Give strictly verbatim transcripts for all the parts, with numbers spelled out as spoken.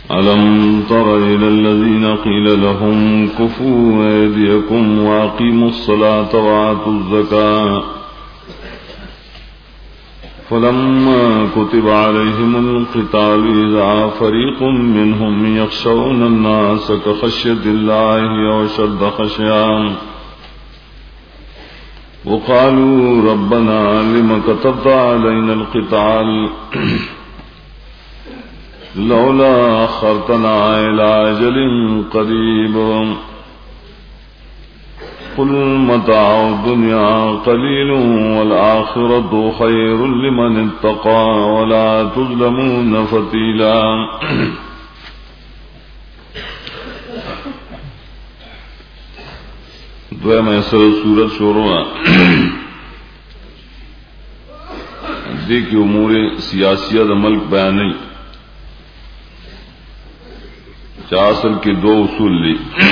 ألم تر إلى الذين قيل لهم كفوا أيديكم وأقيموا الصلاة وآتوا الزكاة فلما كتب عليهم القتال إذا فريق منهم يخشون الناس كخشية الله أو أشد خشية وقالوا ربنا لم كتبت علينا القتال لولا أخرتنا إلى أجل قريب قل متاع الدنيا قليل والآخرة خير لمن اتقى ولا تظلمون فتيلا. دویم ایسر سورت شروع دیکھ امور سیاسیت ملک بیانی چاصل کے دو اصول لی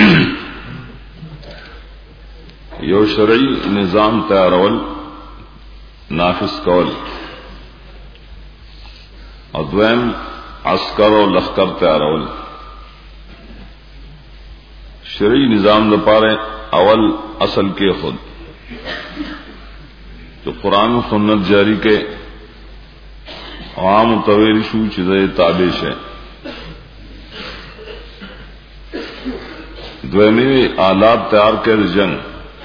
یو شرعی نظام تیارول نافذ کول اور دویم عسکر و لخکر تیارول. شرعی نظام دپارے اول اصل کے خود جو قرآن و سنت جاری کے عام طویل شو چیزیں تابش ہے. دویمی آلات تیار کر جنگ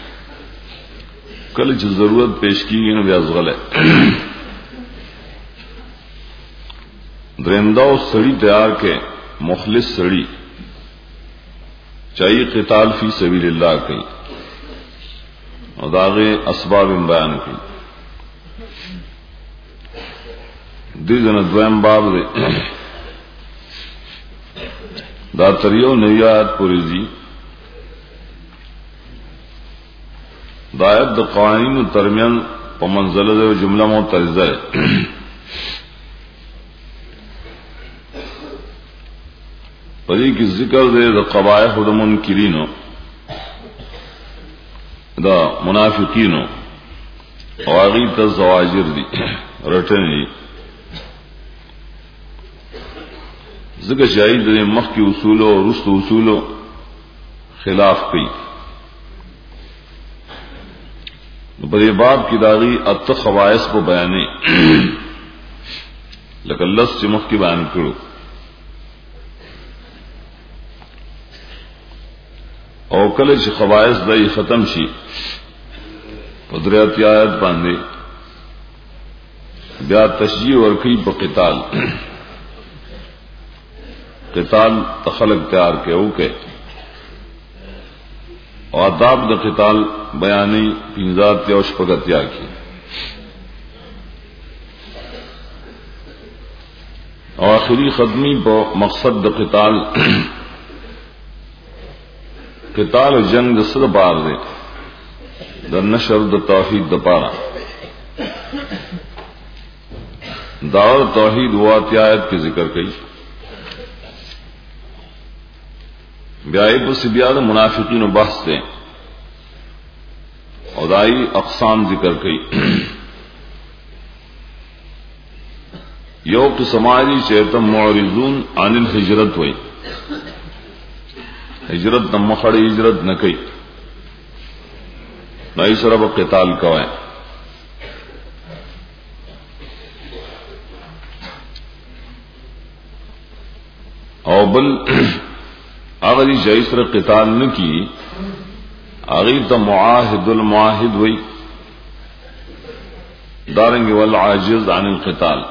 کل جو ضرورت پیش کی گئی نو بیازغل ہے. درندہ و سڑی تیار کے مخلص سڑی چاہیے قتال فی سبیل اللہ کی اور داغے اسباب بیان کی دی جن دویم باب دے دا تریو نویات پوری زی دایت دا قوانین و ترمیان پا منزل دے و جملہ معترضہ ہے. پدی کی ذکر دے دا قبائح دا منکرینو دا منافقینو واغی تا زواجر دی رٹن دی ذکر شاہید دے مخ کی اصولو و رست اصولو خلاف کی بڑے باب کی داغی ات خواص کو بیانے لیکن لس چمخ کی بیان کرو او کله چې خواص دای ختم شي قدرت آیات باندې بیا تشجیع ورکی په قتال قتال تخلق تیار کې او کې او آداب د قتال بیانې پنځات او شپږتیا کې او اخري ختمي په مقصد د قتال قتال جنگ د سر بار دے د نشر د توحید د پارا دعوت توحید وات آیت کی ذکر کئی بیائی پس بیاد منافقین و بحث دے ادائی اقسام ذکر کئی یو قسماری چیتم معرضون عن الحجرت ہوئی ہجرت نہ مخڑی ہجرت نہ کئی نہ اس رب قتال کوئے او بل اغلی جائسر قتال نہ کی اغی تا معاہد المعاہد ہوئی دارنگی والعاجز عن القتال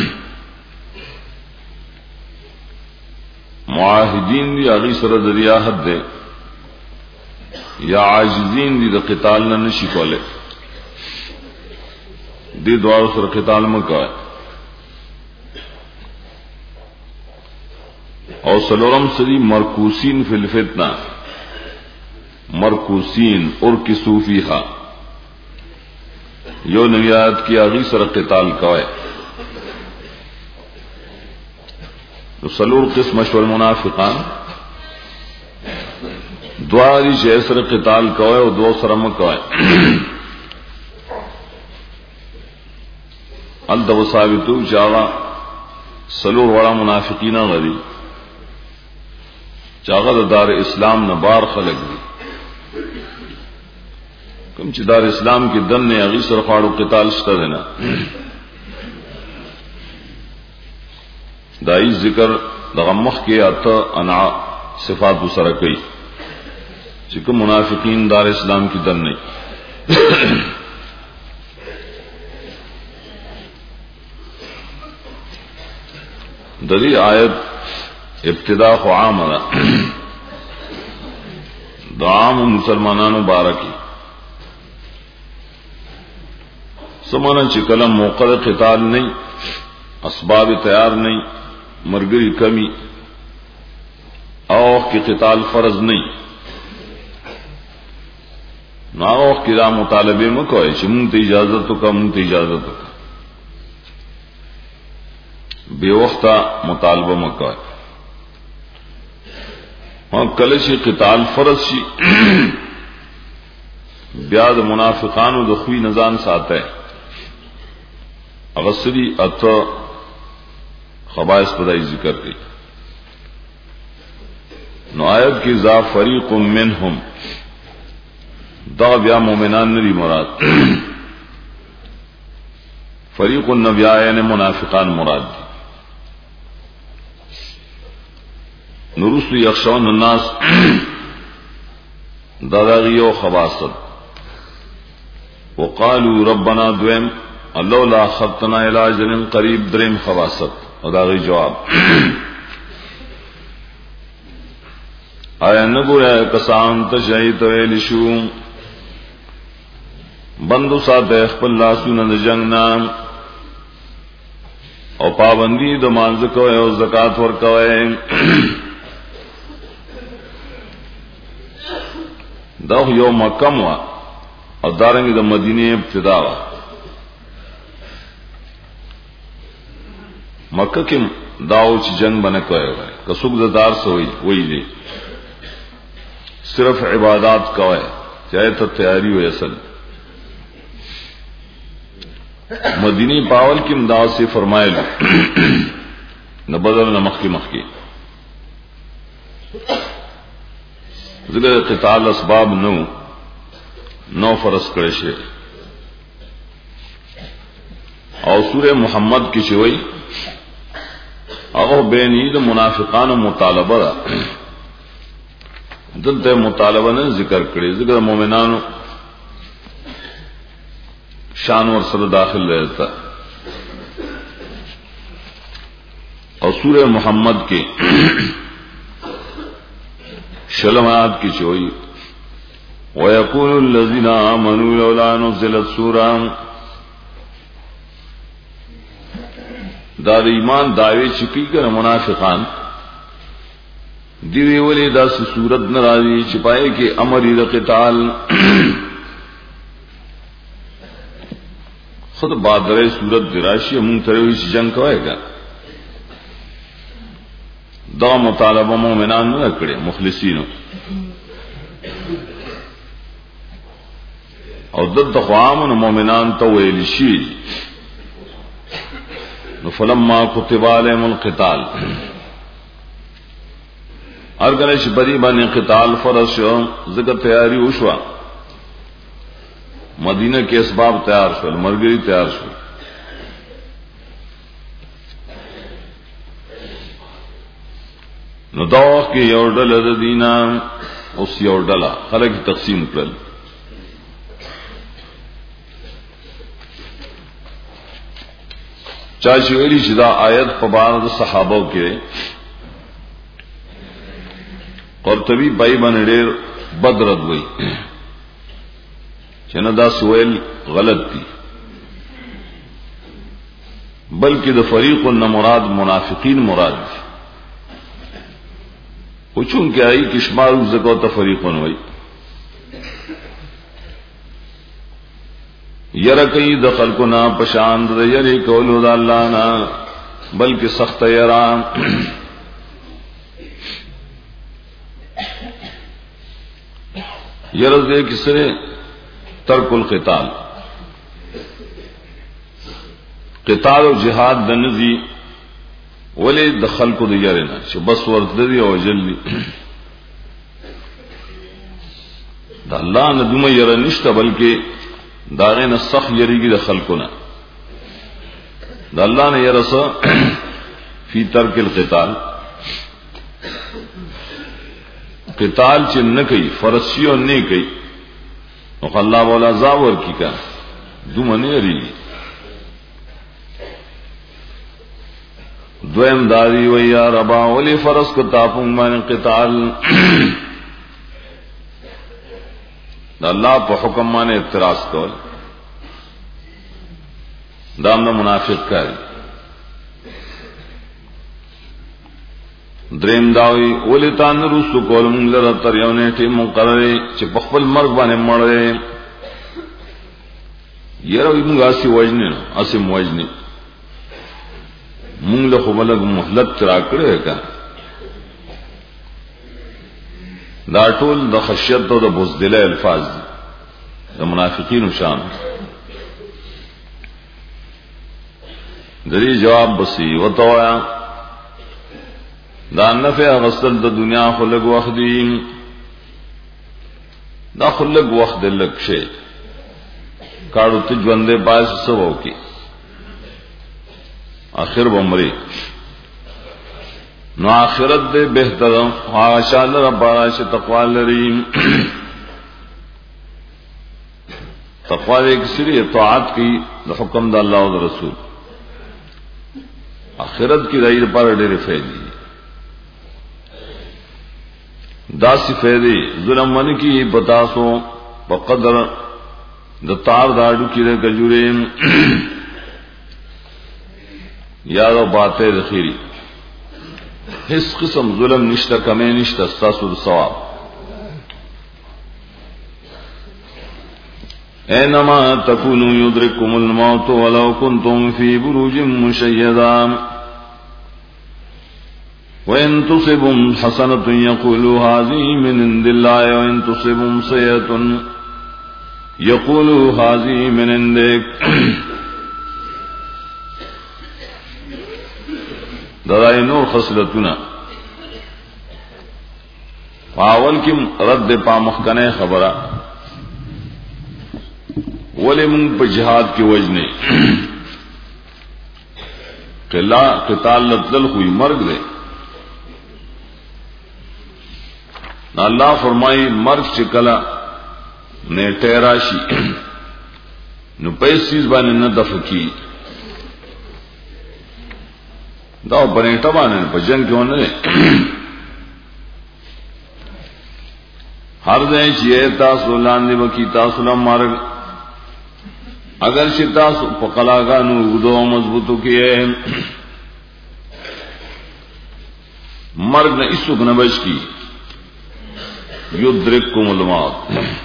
معاہدین دی اغی سر دریاحت دے یا عاجزین دی دا قتال نہ نشی کولے دی دوار سر قتال مکوئے اور سلورم سری مرکوسین فی الفتنہ مرکوسین اور کی صوفیہ یو نویات کی اغی سر قتال کوئے سلور قسم اشور منافقان دواری جیسر قتال کوئے اور دو سرم کوئے الدو ثابتو جاوا سلور وڑا منافقین غری چاغه دار اسلام نه بار خلق دي کوم چې دار اسلام کې دن نه هغه سره خاړو قتال شته نه دای ذکر دغه مخ کې اته انا صفات سره کوي چې کوم منافقین دار اسلام کې دن نه د دې آیت ابتدا خو عام ده د عام مسلمانانو بارکی سمانا چې کلم موقع قتال نه اسباب تیار نه مرګري کمی او کې قتال فرض نه نو او کې دا مطالبه مکوئ چې مونږ ته اجازه تو کوم ته اجازه تو بے وقتا مطالبه مکوئ او کله چې قتال فرض شي بیا د منافقانو د خوې نزان ساته اغسری اته خبائث پدای ذکر کړي نو آیت کی ذا فریق منهم دا بیا مومنان نری مراد فریق النبیاء یعنی منافقان مراد دی نورسو یخشون الناس داغیو خباست وقالوا ربنا دویم اللولا خطنا الى اجل قریب دریم خباست او داغی جواب آیا نگویا کسان تشهید ویل شو بندو ساته خپل لاسونه د جنگ نام او پابندی د مانځ کوي او زکات ور کوي دا یو مکم وا او دارنګ د مدینه ابتدا وا مکه کې داو چې جنگ باندې کوي کڅوګ زدار سوې وې دي صرف عبادت کوي چاہے ته تیاری وي اصل مدینی پاول کی امداد سے فرمائل نہ بدل نہ مخی مخی ذکر قتال اسباب نو نو فرض کرے شے اور سورہ محمد کی شوئی اغه بینید منافقان مطالبہ دلته مطالبہ نے ذکر کړي ذکر مومنانو شان ور سره داخل رہتا اور سورہ محمد کے شلمات کی چوئی وَيَقُولُ الَّذِينَ آمَنُوا لَوْلَا نُزِّلَتْ سُورَةٌ دا ایمان دعوی چکی کر منافقان دیوی ولی دا سی صورت نرازی چپائے کہ امری دا قتال خود بادرے صورت دراشی مونږ ته وی چې جنگ کوي گا دا مطالبه مومنان نه کړي مخلصینو او د تقوام مومنان ته ویل شي نو فلما كتب عليهم القتال ارګنه چې بری باندې قتال فرض شو زګه تیاری وشوه مدینہ کے اسباب تیار شول مرګری تیار شو نو دا کې یو ډله د دینه اوس یو ډله خلک تقسیم کړل چا چې ویلي چې دا آیت په بار د صحابه کې قرطبی بای باندې ډېر بدرد وای چنه دا سویل غلط دی بلکہ دا فریق ان مراد منافقین مراد دی او چون کہ آئی کشمار زکو تا فریقون وی یرکی دا خلقنا پشاند دا یری کولو دا اللہ نا بلکہ سخت یرام یرز دے کسرے ترک القتال قتال و جهاد دنزی ولی دخل کو دیارنا چه بس ورد دی او جلی دا الله نه دومره یره نشته بلکې داغه نه سخت یریږي د خلقونه دا الله نه یره سره فی ترک القتال قتال چې نه کوي فرشیو نه کوي نو الله مولا زاور کی کا دومره نه یریږي دویم داری و یا ربا ولی فرض کو تاپون مان قتال دا اللہ په حکم مان اعتراض کول دام نه منافق کاری دریم داوی ولی تان رسو کول مونږ لره تر یو نیټه مقرره چې په خپل مرګ باندې مړې یره موږ اسی وجنه اسی موجنه مونږ له خپلګ مهلت ترا کړې کا دا ټول د خشیت او د بزدله الفاظ د منافقینو شان دری جواب بسی وتویا دا نفع غسل د دنیا خلق وخت دی دا خلق وخت د لک شي کاړو ته ژوندې باز سوو کی آخر بمری نو آخرت دے بہتر آشال ربارا سے تقوی لریم تقوی ایک سری اطاعت کی دا حکم دا اللہ و دا رسول آخرت کی رئی پر ڈیر فیدی دا سی فیدی ظلم من کی بتاسو بقدر دا تار داڑو کی رے کجوریم یادو باتیں ذخیری اس قسم ظلم نشتا کمی نشتا استاسو دا ثواب اینما تکونو یدرککم الموت ولو کنتم فی بروج مشیدا وَإِن تُصِبْهُمْ حَسَنَةٌ يَقُولُوا هَذِهِ مِنْ عِنْدِ اللَّهِ وَإِن تُصِبْهُمْ سَيِّئَةٌ يَقُولُوا هَذِهِ مِنْ عِنْدِكَ درائی نور خصلتنا پاول کی رد پا مخکنے خبرہ ولی من پا جہاد کی وجنے قتال لطلل ہوئی مرگ دے نا اللہ فرمائی مرگ چکلا نے ٹیراشی نو پیس چیز بانے نہ دفکی دا بنیٹا بانے پا جنگ کیوں نے ہر دیں چیئے تاسو لاندی بکی تاسو لم مرگ اگر چی تاسو پا قلاغانو اگدو مضبوطو کیے مرگ نے اس وقت نبش کی یدرککم الموت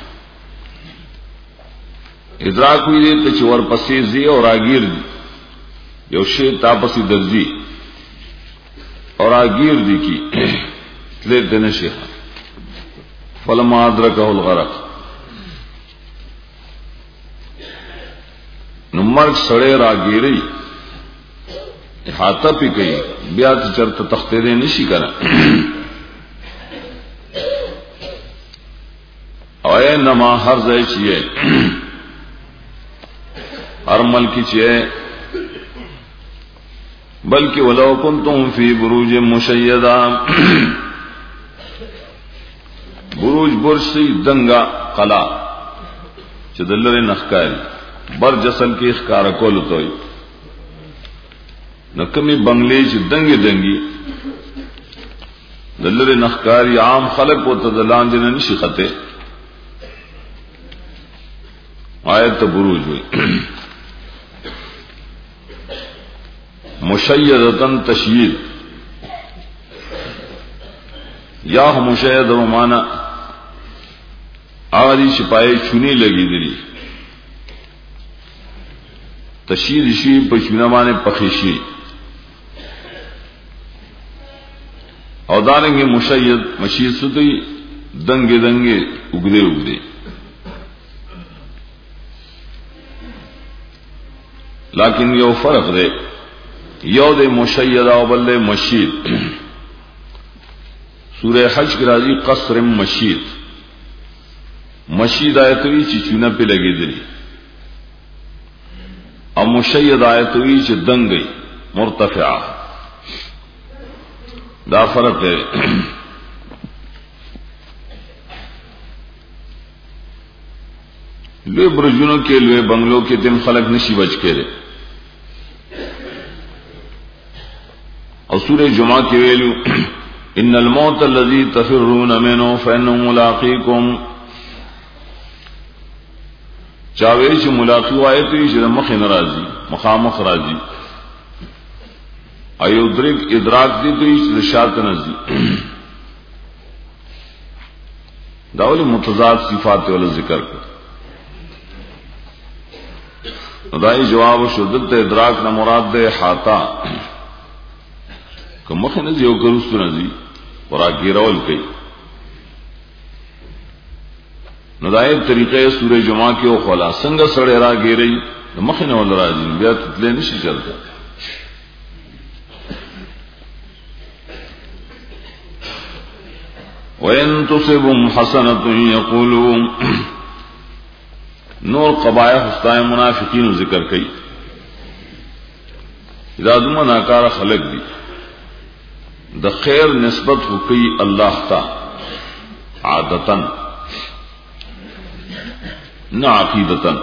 ادراک ہوئی دیتے چی ور پسیزی اور آگیر دی یو شی تاپسی درزی اور آگیر دی کی تلے دینے شیخا فلما ادرکہ الغرق نمرگ سڑے راگیری احاطہ پی کئی بیات چرت تختے دے نشی کرا اوے نما ہر زائے چیئے ہر ملکی چیئے بلکہ ولو کنتم فی بروج مشیدہ بروج برج سی دنگا قلا چدلر نخکاری بر جسل کی اخکار کولو توی نکمی بنگلی چی دنگی دنگی دلر نخکاری عام خلق و تدلان جن نشی خطے آیت بروج ہوئی مشیدتن تشیید یا مشید و مانا آدھی شپائی چونی لگی دلی تشیید شی پچونا مانے پخیشی اور دارنگے مشید مشید ستی دنگے دنگے اگدے اگدے لیکن یو فرق دے یو دے مشیدہ و بلے مشید سورہ حج کی راضی قصر مشید مشید آیتوی چی چونه پی لگی دلی او مشید آیتوی چی دنگی مرتفعہ دا فرق ہے. لوی برجونوں کے لوی بنگلوں کے دن خلق نشی بچ کے رہے. اور سورہ جمعہ کے ویلو ان الموت الذی تفرون منه فانه ملاقیکم چاوی چې ملاقات وای ته چې مخ ناراضي مخامخ راضي ایو درک ادراک دي ته چې شات نزي داول متضاد صفات ول ذکر کړ. دای جواب شو دلته ادراک نه مراد ده احاطہ که مخ نه یو ګرستو نزي وراګیرول کوي. نو دای طریقې سورې جمعہ کې او خلا څنګه سره راګیري مخ نه ول راځي بیا تل نشي چلته. وَإِن تُصِبْهُمْ حَسَنَةٌ يَقُولُوا نور قبائح حسطائے منافقین ذکر کئی. اذا دم ناکار خلق دی د خیر نسبت ہو کئی اللہ تا عادتن نہ عقیدتن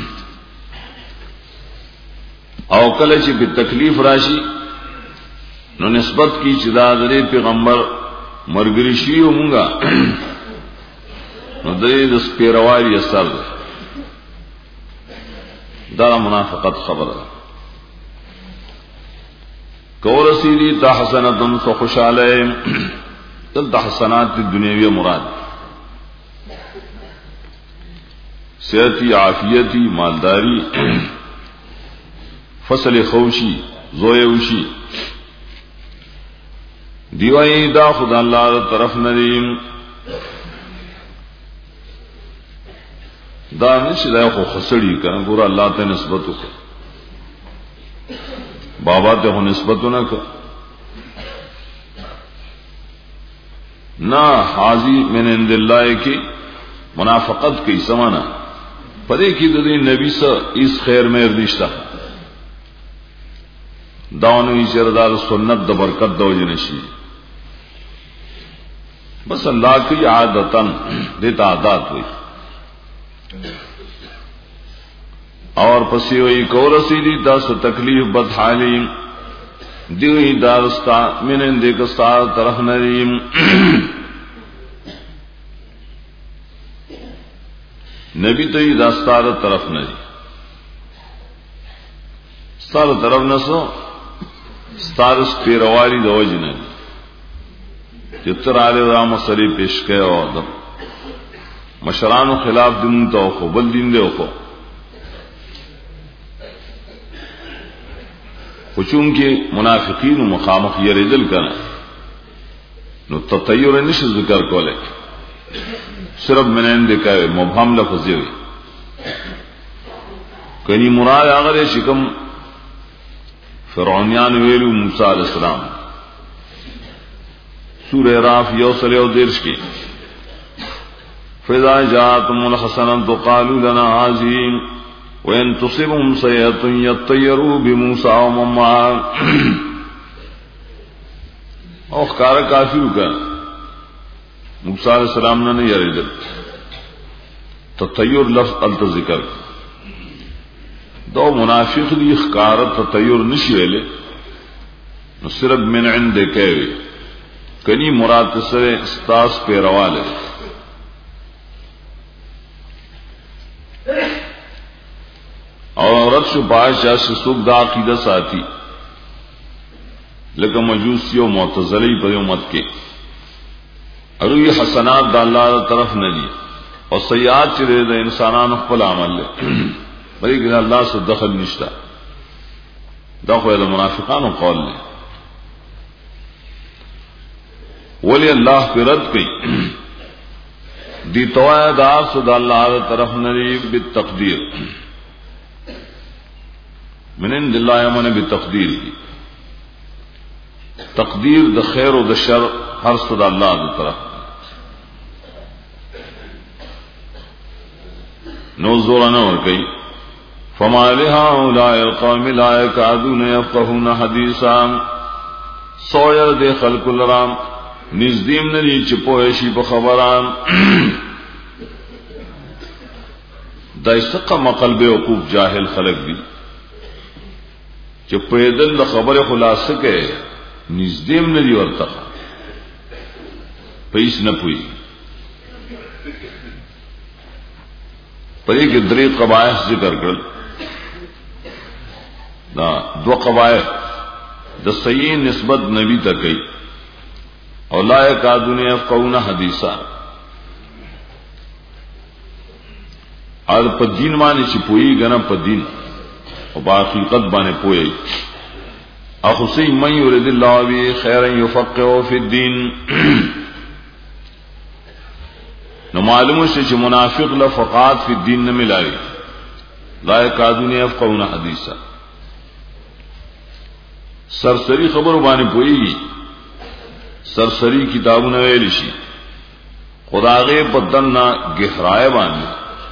او کله چې په تکلیف راشي نو نسبت کی چدا درې پیغمبر مرګري شي او مونږه نو درې د سپیروالي اثر دا منافقت خبره. کور سیدی تحسنتن سو خوشاله دل تحسنات دنیوی مراد صحتی عافیتی مالداری فصل خوشی زویوشی دیوائی دا خدا اللہ طرف ندیم دا نشی دا خو خسڑی کنا گورا اللہ تے نسبتو کر بابا تے ہو نسبتو نہ کر نا حاضی من عند اللہ کی منافقت کی سمانا پدے کی دلی نبی سا اس خیر میں اردشتہ داونوی چردار سنت دا برکت دو جنشی بس اللہ کی عادتاً دیتا عادات ہوئی اور پسی ہوئی کو رسیدی دس تکلیف بدحالیم دیوئی دارستا من اندکستا طرف نریم نبی تو یہ داستار طرف نری ستار طرف نسو ستارس پیرواری دوج نری جتر آلے رام سری پیش کے اور مشران و خلاف دن تو خو بل دین دے خو خچون کے منافقین و مخامخ یریدل کنا نو تطیر نش ذکر کولے صرف منین دے کہ مبہم لفظ ہوئی کنی مراد اگر شکم فرعونیان ویلو موسیٰ علیہ السلام سورہ راف یوصل و درش کی فَإِذَا جَاءَتْهُمُ الْحَسَنَةُ قَالُوا لَنَا هَٰذِهِ وَإِن تُصِبْهُمْ سَيِّئَةٌ يَطَّيَّرُوا بِمُوسَىٰ وَمَن مَّعَهُ. او خکار کافر کا موسیٰ علیہ السلام نے یریدل تطیر لفظ الت ذکر دو منافق دی خکار تطیر نشی ویلے نو صرف من عند کہوے کنی مراد سر استاس پیروالے اور عورت شو بادشاہ سے سوک دا عقیدہ ساتھی لکہ مجوسی و معتزلی پر امت کے اور یہ حسنات دا اللہ طرف نہ دی اور سیئات چرے دا انسانان اخپل عمل لے بلکہ اللہ سے دخل نشتا دا خوید منافقان و قول لے ولی اللہ پہ رد کی دی توائے دا صدا اللہ طرف نہ دی بالتقدیر من عند اللہ من بتقدیر کی تقدیر د خیر و د شر ہر صدا اللہ دی طرف نو زور نه ور کوي. فما لهؤلاء القوم لا يكادون يفقهون حديثا سویر دے خلق الرام نزدیم ندی چپوئے شی پا خبران دا استقا مقل بے وقوف جاہل خلق دی چپوئے دل دا خبر خلاص کے نزدیم ندی ورتقا پیس نپوئی پر ایک دری قبائح ذکر کر دا دو قبائح دا صحیح نسبت نبی تکی اور لا یکادون یفقهون حدیثا اور پا دین مانے چی پوئی گنا پا دین اور با حقیقت بانے پوئی اخصی من یرد اللہ بی خیرا یفقهو فی الدین نو معلوم سے چی منافق لفقات فی الدین نملائی لا یکادون یفقهون حدیثا سرسری خبر بانے پوئی گی سرسری کتابوں نے ویلی شی خدا غے بدن نہ گہرائے باندھے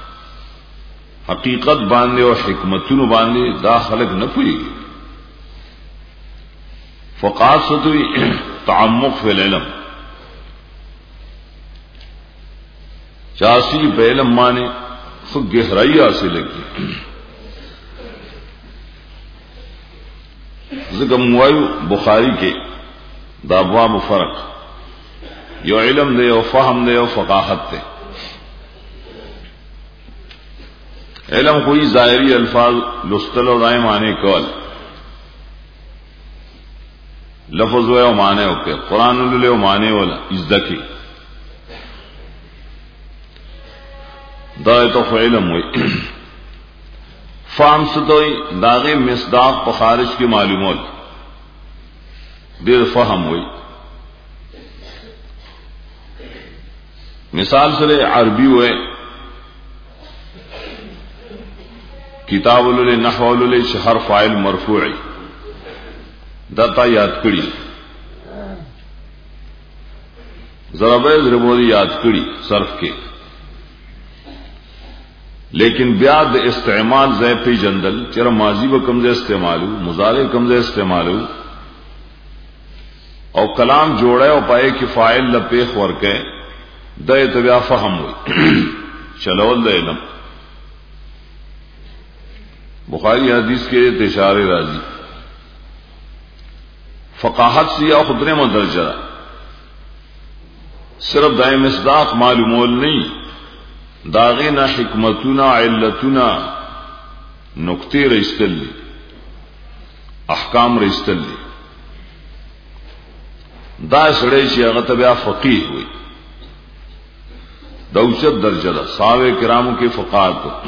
حقیقت باندھے اور حکمتوں باندھے دا خلق نہ پوئی گی فقات ستوی تعمق فی العلم چاسی پہ علم مانے خود گہرائی حاصل لگی ذکر موائیو بخاری کے دا ابواب فرق یو علم دے یو فہم دے یو فقاہت دے. علم کوئی ظاہری الفاظ لستل و دائم آنے کول لفظ ہوئے و مانے ہو کے قرآن للے و مانے والا ازدکی دا تو علم ہوئی. فام ستوئی داغے مصداق پخارج کی معلومات دیر فہم ہوئی. مثال سے عربی ہوئے کتاب للے نحو للے شہر فائل مرفوعی داتا یاد کری ضربے ضربوری یاد کری صرف کے لیکن بیاد استعمال زی پی جندل چرا ماضی و کمزے استعمالو مضارع کمزے استعمالو او کلام جوڑے او پائے کہ فائل لپیخ ورکے دے تبیا فہم ہوئی چلول دے علم. بخاری حدیث کے اشارے راضی فقاہت سے یا خدرے مدرجہ صرف دائم مصداق معلومول نہیں داغینا حکمتنا علتنا نقطے رئیستل لی احکام رئیستل لی دا سڑے چی اغتا بیا فقیح ہوئی دوچت درجہ دا صحابہ کراموں کے فقاہت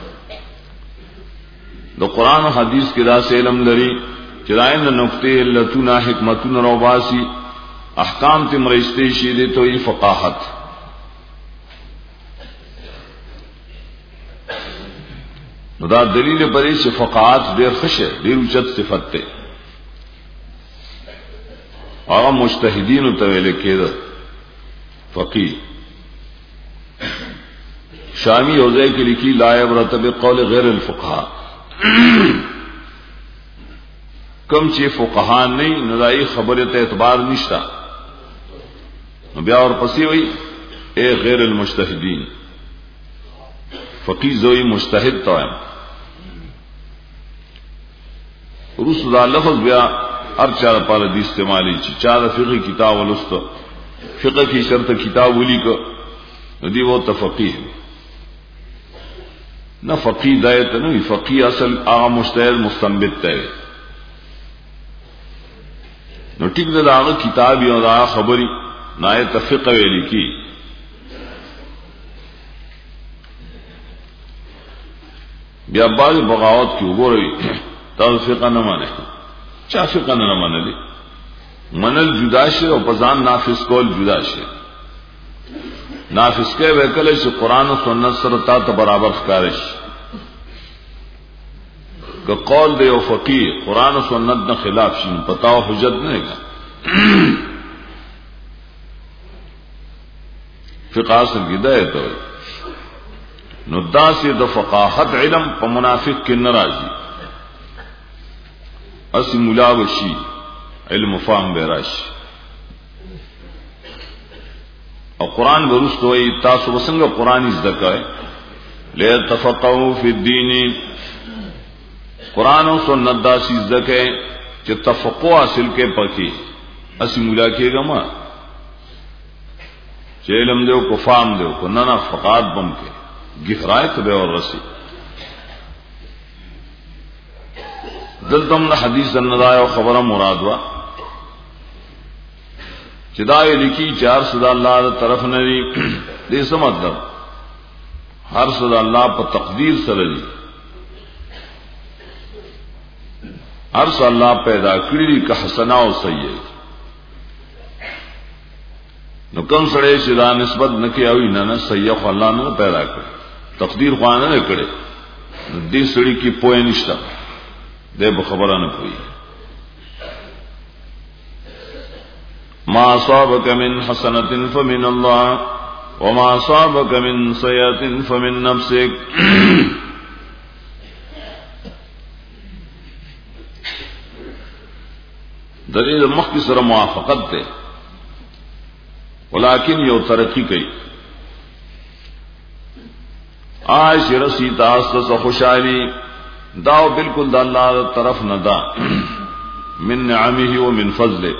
دا قرآن و حدیث کے دا سے علم لری چرائن نقطے علتنا حکمتنا روباسی احکام تم رئیستے شیدے تو یہ فقاہت. دا دلیل پری سے فقاہت دیر خش ہے دیر اچت صفت تے آغا مجتہدین طویلے کے دا فقیہ شامی حوزے کی لکھی لا عبرت بقول غیر الفقہا کم چی فقہان نہیں ندائی خبرت اعتبار نشتا بیا اور پسی ہوئی اے غیر المجتہدین فقیہ زوئی مجتہد تو ہے رسول دا لفظ بیا ہر چار پال دی استعمالی چی چار فقہ کتاب ولست فقہ کی شرط کتاب ولی کو ندی وہ تفقیہ نہ فقیہ دایت نہ فقیہ اصل آغا مجتہد مستنبت ہے نو ٹھیک دا آغا کتابی اور آغا خبری نہ فقہ ویلی کی بیا بعض بغاوت کی اگو رہی تاز فقہ نہ مانے چا فقہ نہ مانے لی منل جدا شے اور پزان نافذ کول جدا شے نافذ کے ویکل سے قرآن و سنت سرتا تو برابر خکارش کہ قول دے و فقیر قرآن و سنت نہ خلاف شین پتاو حجت نہیں گا فقہ اصل کی دایت ہوئی نو داسې د فقاهت علم په منافق کې ناراضي اسی مولا وشي علم فهم به راشي او قران ورستو ای تاسو وسنګ قران زده کوي ليتفقهوا فی الدین قران او سنت داسې زده کوي چې تفقه حاصل کې پکې اسی مولا کېږه ما چې علم دیو کو فهم دیو کو نه نه فقات بم کې گہرایت به اور رسی دلتم حدیث الندا او خبره مراد وا چې دا لیکي چار صدا الله تر طرف نه دی دې څه مطلب هر صدا الله په تقدیر سره دی هر صدا الله پیدا کړی دی که حسنا او سیئه نو کوم سره چې دا نسبت نکي او نه نه سیئه خو الله نه پیدا کړ تقدیر خو نه کړي دې سړي کې پوهه نشته دې به خبره نه کوي ما اصابك من حسنة فمن الله وما اصابك من سيئة فمن نفسك دلیل مخکې سره موافقت ده ولکن یو ترقی کوي عائش رسی تاسو خوشحالی داو بالکل د الله طرف نه دا من نعمه و من فضله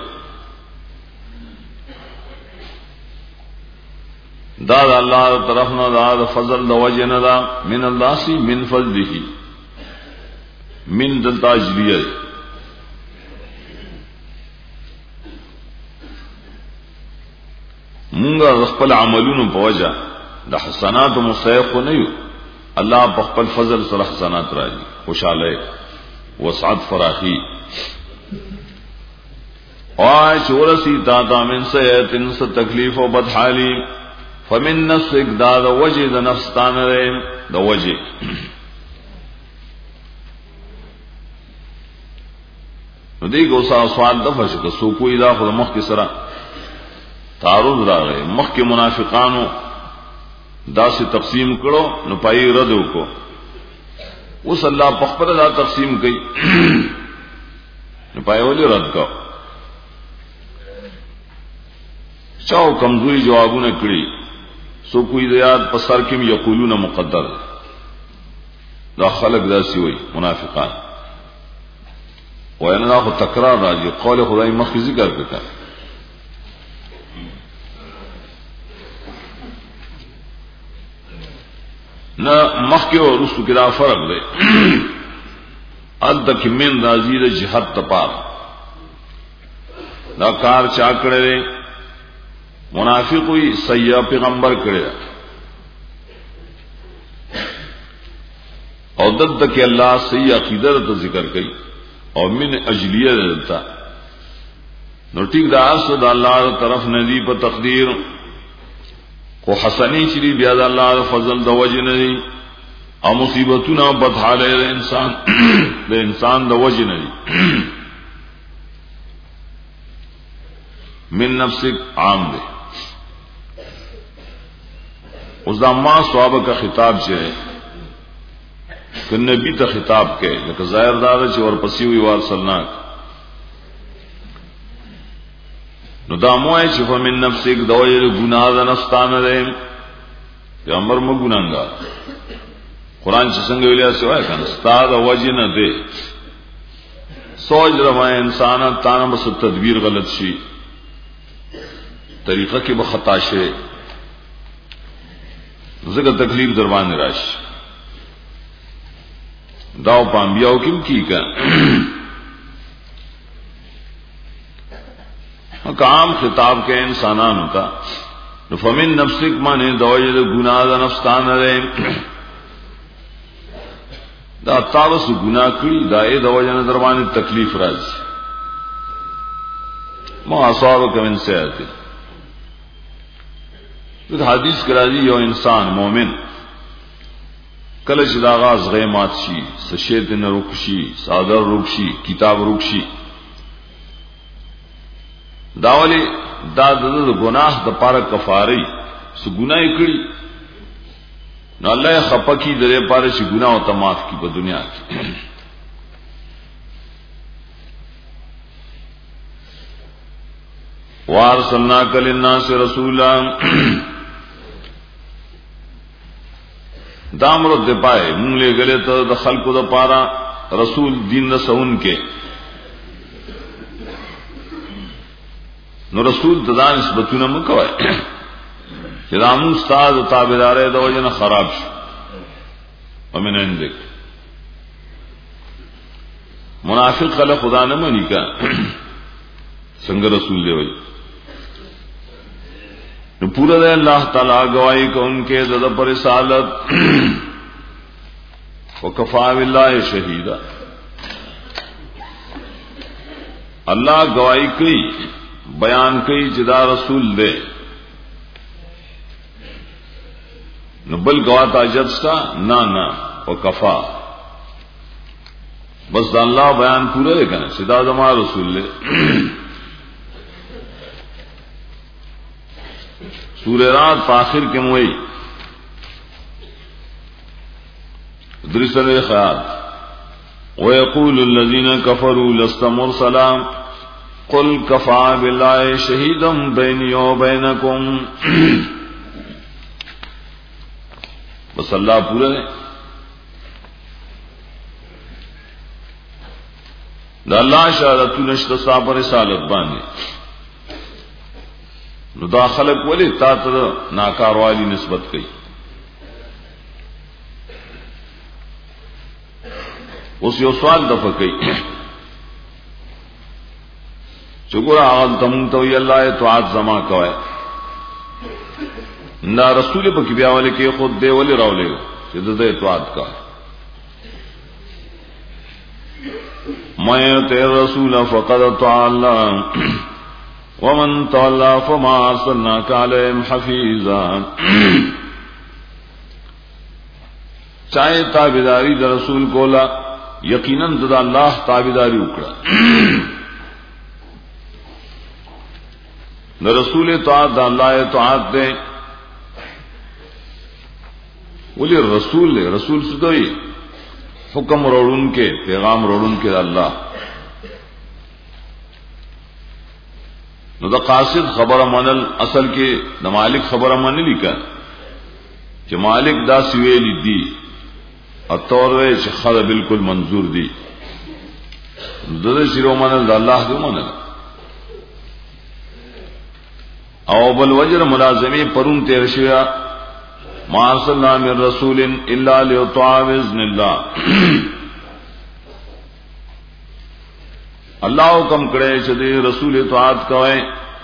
دا د الله طرف نه دا د فضل د وجه نه دا من الله سی من فضله من دلتا اجلیه مونږه خپل عملونو په وجه د حسنات مستحق نه یو الله په خپل فضل سره حسنات راځي خوشاله وسعت فراخي او چورسی دادا من سیئتن س تکلیف او بدحالی فمن نفسک دا د وجه د نفستان رحم د وجه نو دی کو سوال د فش کو سو کوئی دا خو مخ کی سره تعارض راغی مخ کې منافقانو دا سے تقسیم کړو نو پای رد وکړو اوس الله په خپل دا تقسیم کوي نو پای ولې رد کو چاو کمزوري جوابونه کړی سو کوئی دیات په سر کې یقولون مقدر دا خلق داسي وي منافقان وینه دا خو تکرار راځي قول خدای مخ ذکر کړه نہ مخی اور رسو کی دا فرق دے ادک من راضی دے جہاد تپار دا کار چا کرے دے منافق ہوئی سیاح پیغمبر کرے اور دد کہ اللہ سیاح عقیدہ تا ذکر کئی اور من اجلیہ دیتا نو ٹھیک دا اصل دا اللہ طرف ندی پر تقدیر کو حسنی چری بیا د الله فضل د وجه نه دي او مصیبتونه بدحاله د انسان د انسان د وجه نه دي من نفسک عام دي اوس دا ما ثواب کا خطاب چره ک نبی ته خطاب کې لکه ظاهر دار چې ور پسې وی وار سلناک نو دا موای چې فمن نفسک دوی ګناه د نفستانه ده پیغمبر مو ګناګار قران چې څنګه ویلیا سوای کنه استاد وجه نه ده سوچ روا انسان تانه مس تدبیر غلط شي طریقه کې به خطا شي زګه تکلیف دروان راشي داو پامبیاو کیم کی کا کام خطاب کے انسانانو تا فمن نفسک مانے دوجہ دا گناہ دا نفستان رہے دا تاوس گناہ کری دا اے دوجہ ندروانی تکلیف راز ما اصابک من سیئتی حدیث کرا دی یو انسان مومن کلش دا آغاز غیمات شی سشیطن رکشی سادر رکشی کتاب رکشی داولی دا د گناہ د پاره کفاری سو گناہ کړي نو الله خپکی درې پاره چې ګناه او تماف کی په دنیا کې. وارسلناک للناس رسولا دامرو دے پائے مونږ لے گلے ته د خلقو د پاره رسول دین رسون کې نو رسول تدا نسبتونه مکوای چې رامو استاد تابعدارې د وجنه خراب شي ومن عندك منافق خلق خدا نه منی کا څنګه رسول دی وای نو پورا دے اللہ تعالی گواہی کو ان کے زدہ پر رسالت وکفا باللہ شہیدا اللہ گواہی کی بیان کی جدا رسول دے نو بل گواتا جدستا نا نا وکفا بس اللہ بیان پورا دے کنا صدا دما رسول دے. سورہ رات فاخر کے موئی درسل خیال وَيَقُولُ الَّذِينَ كَفَرُوا لَسْتَ مُرْسَلًا قُلْ كَفَى بِاللَّهِ شَهِيدًا بَيْنِي وَبَيْنَكُمْ. بس اللہ پورا ہے دا اللہ شہادت نشت صاحب رسالت بانے نو دا خلق ولی تا تا ناکار والی نسبت کئی. اس یو سوال دفع کئی چکر آغاز تمونتوی اللہ اطاعت زما کوئے نا رسول پا کبیا والے کے خود دے ولی رو لے چیز دے اطاعت کا میں تیر رسول فقد اطاع اللہ ومن تولى فما ارسلناك عليهم حفيظا. چاہے تابعداری دا رسول کولا یقیناً دا اللہ تابعداری اکڑا دا رسول اطاعت دا اللہ اطاعت دے ولی رسول لے رسول سدوئی حکم روڑن کے پیغام روڑن کے اللہ نو دا قاصد خبر منل اصل کے دا مالک خبر منلی کا کہ مالک دا سویلی دی اطور وے چھ خد بالکل منظور دی دا دا شروع منل دا اللہ دو منل او بالوجر ملازمی پرون تیر شویا ما ارسلنا من رسول الا لیطاع باذن اللہ. اللہ حکم کرے چدے رسول اطاعت کوئے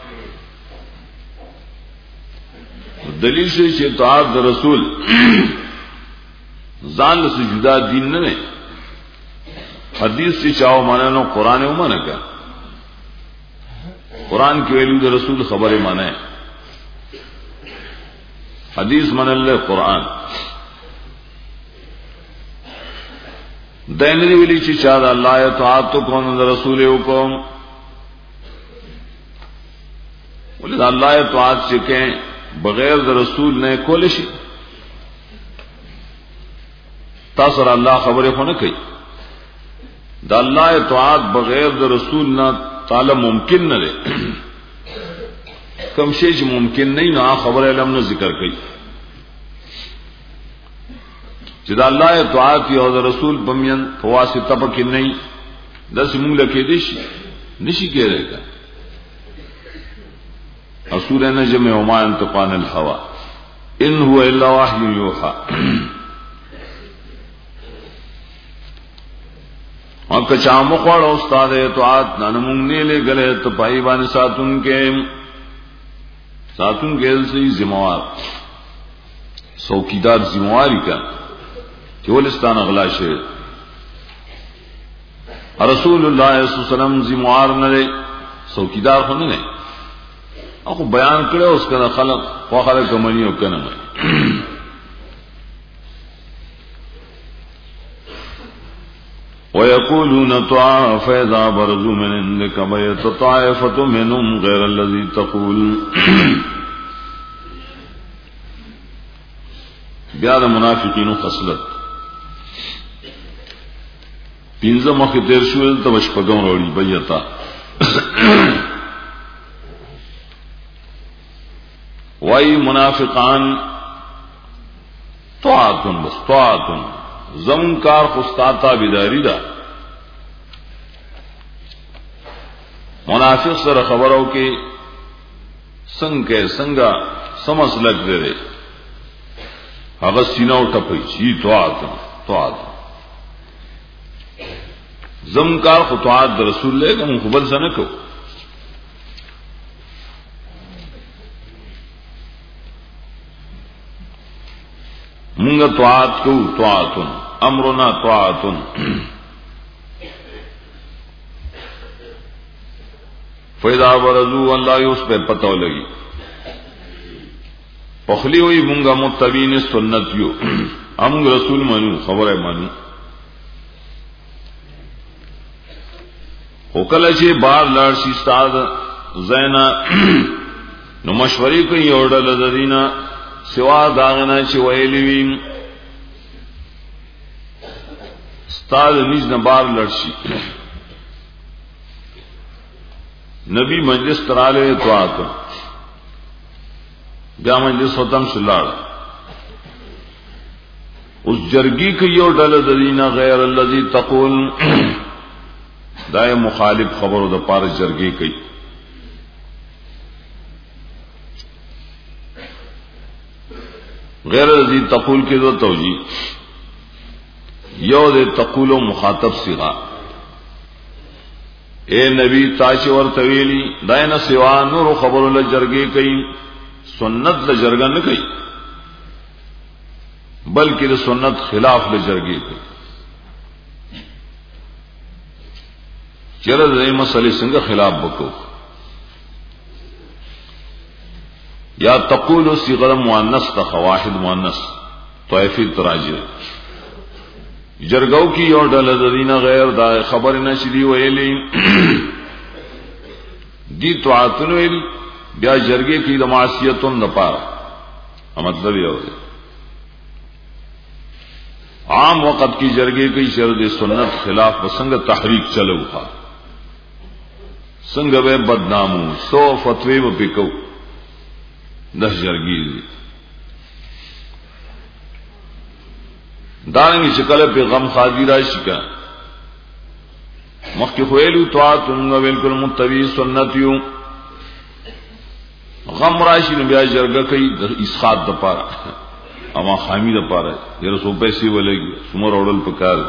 دلیل سے اطاعت دا رسول زان سے جدا دین نہ حدیث سے چاہو مانا نو قرآن او مانا کا قرآن کی ویلو دا رسول خبر مانا ہے حدیث من اللہ قرآن دینری ویلی چی چاہ دا اللہ اطاعت تو کون دا رسول حکم ولی دا اللہ اطاعت چکیں بغیر دا رسول نے کولشی تاثر اللہ خبر ہونا کئی دا اللہ اطاعت بغیر دا رسول نہ تعالی ممکن نہ دے کم شیش ممکن نہیں نہ خبر علم نے ذکر کئی جدا اللہ اطاعت اور رسول بمین فواسطہ پکی نہیں دس منگ لکھے دیشی نشی کہہ رہے گا اصول نجم وما ينطق عن الهوى ان هو الا وحي يوحى. اور کچام خوڑ استاد اطاعت ننمونگنے لے گلے تو پائی بان ساتن کے ساتن کے سے ذمہوار څوکیدار ذمہواری کا چولستان اغلا شے رسول اللہ صلی اللہ علیہ وسلم ذمہوار نہ لے څوکیدار ہونے نے اخو بیان کرے اس کا خلق خلق کمنی او کنه ويقولون طاعة فإذا برزوا من عندك بيت طائفة منهم غير الذي تقول. بیا د منافقینو خصلت پینځه مخه تیر شو ته وشپګم وروړي بیتا وای منافقان طاعتن بس طاعتن زمون کار خستاتا بیداری دا منافق سره خبرو کې څنګه څنګه سمسلک دی هغه سیناو ټپي چی طاعتن طاعت زم کار خو طاعت رسول الله کوم خپل سره کو مونږه طاعت کو طاعتن امرنا طاعتن فیدا ورزو الله یوس په پتو لګي پخلی ہوئی مونږه متبین سنت یو امون رسول منو خبره منو وکله چې بار لار شي استاد زینا نو مشورې کوي اورل زدینا سوا داغنا چې ویلی وین استاد نيز نه بار لار شي نبی مجلس تراله توات بیا مجلس ختم شلال اس جرگی کی یو ډله د دینه غیر الذی تقول دای مخالف خبرو د پاره جرگی کوي غیر الذی تقول کې دو توجیه یو د تقول مخاطب صيغه اے نبی تاش ور طویلی داینا سوا نور خبرو له جرگی کوي سنت له جرګه نه کوي بلکې د سنت خلاف له جرګي کوي چیرې د مسلې څنګه خلاف وکړو یا تقول صيغه مؤنث ته واحد مؤنث طائفی تراجه جرګو کی یو ډله د دینه غیر دا خبر نشدي ویلې دي طاعتن ویل بیا جرګه کی د معصیتون نه پاره مطلب یو دی عام وقت کی جرګه کی شرط سنت خلاف وسنګ تحریک چلو ها څنګه به بدنامو سو فتوی و پکو د جرګی دانګي چې کله پیغام خادي راشي کا مخکې خویلو طاعت نو بالکل متبی سنت یو غم راشي نو بیا جرګه کوي د اسقاط د پاره اما خامی د پاره یره سو پیسې ولګي څومره اورل پکار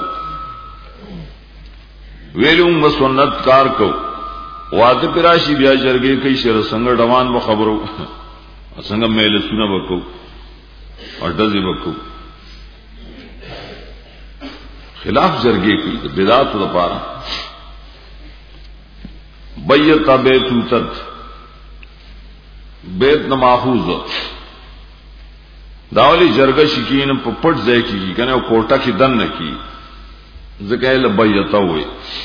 ویلو موږ سنت کار کو واده پراشي بیا جرګه کوي شر څنګه ډوان و خبرو څنګه مېل سونه وکړو اور دځي وکړو خلاف جرګه کوي د بدعت لپاره بیت بیتوتت بیت نماحوز داولی جرګه شکین په پټ ځای کې کنه او کوټه کې دن نه کی ځکه له بیت وي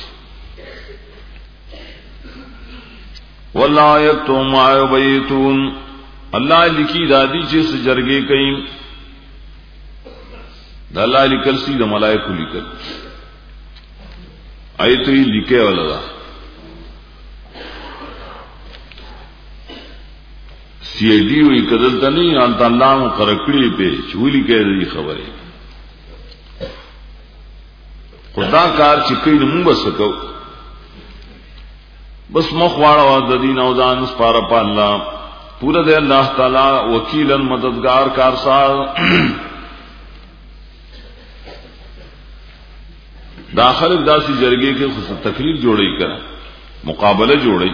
والله یکتم ما یبیتون الله لکی دادی چې جرګه کوي د الله لیکل سي د ملائکه لیکل ایت یې لیکه ولا سی ای ڈی وی کدل تنی ان الله مقرکړي په چولي کې دی خبره خدا کار چې کوي موږ وسکو بس مخ واړه د دین او ځان سپاره په الله پورا د الله تعالی وکیل مددگار کارساز داخل داسي جرګې کې خصوص تقریر جوړی کړه مقابله جوړی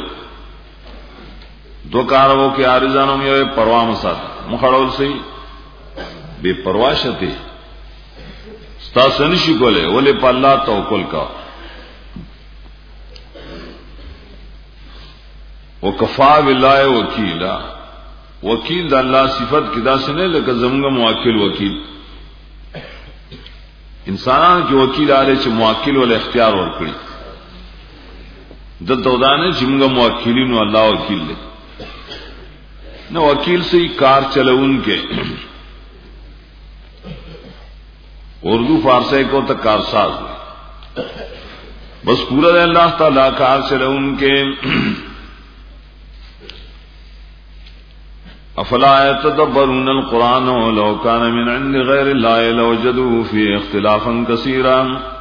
دو کارو کې عارضانو مې پروا مسات مخړول سي بے پروا شته ستاسو نشي کوله ولې په الله توکل کا وکفا بالله وکیلا وکیل د الله صفت کې داسې نه لکه زموږ موکل وکیل انسانان کې وکیل آله چې موکل ول اختیار ورکړي د دودانه چې موږ موکلین او الله وکیل دی نو وکیل سي کار چلون کې اردو فارسی کو تک کارساز ہوئے بس پورا ہے اللہ تعالی کار سے ان کے افلا يتدبرون القرآن ولو كان من عند غير الله لوجدوا فيه اختلافا كثيرا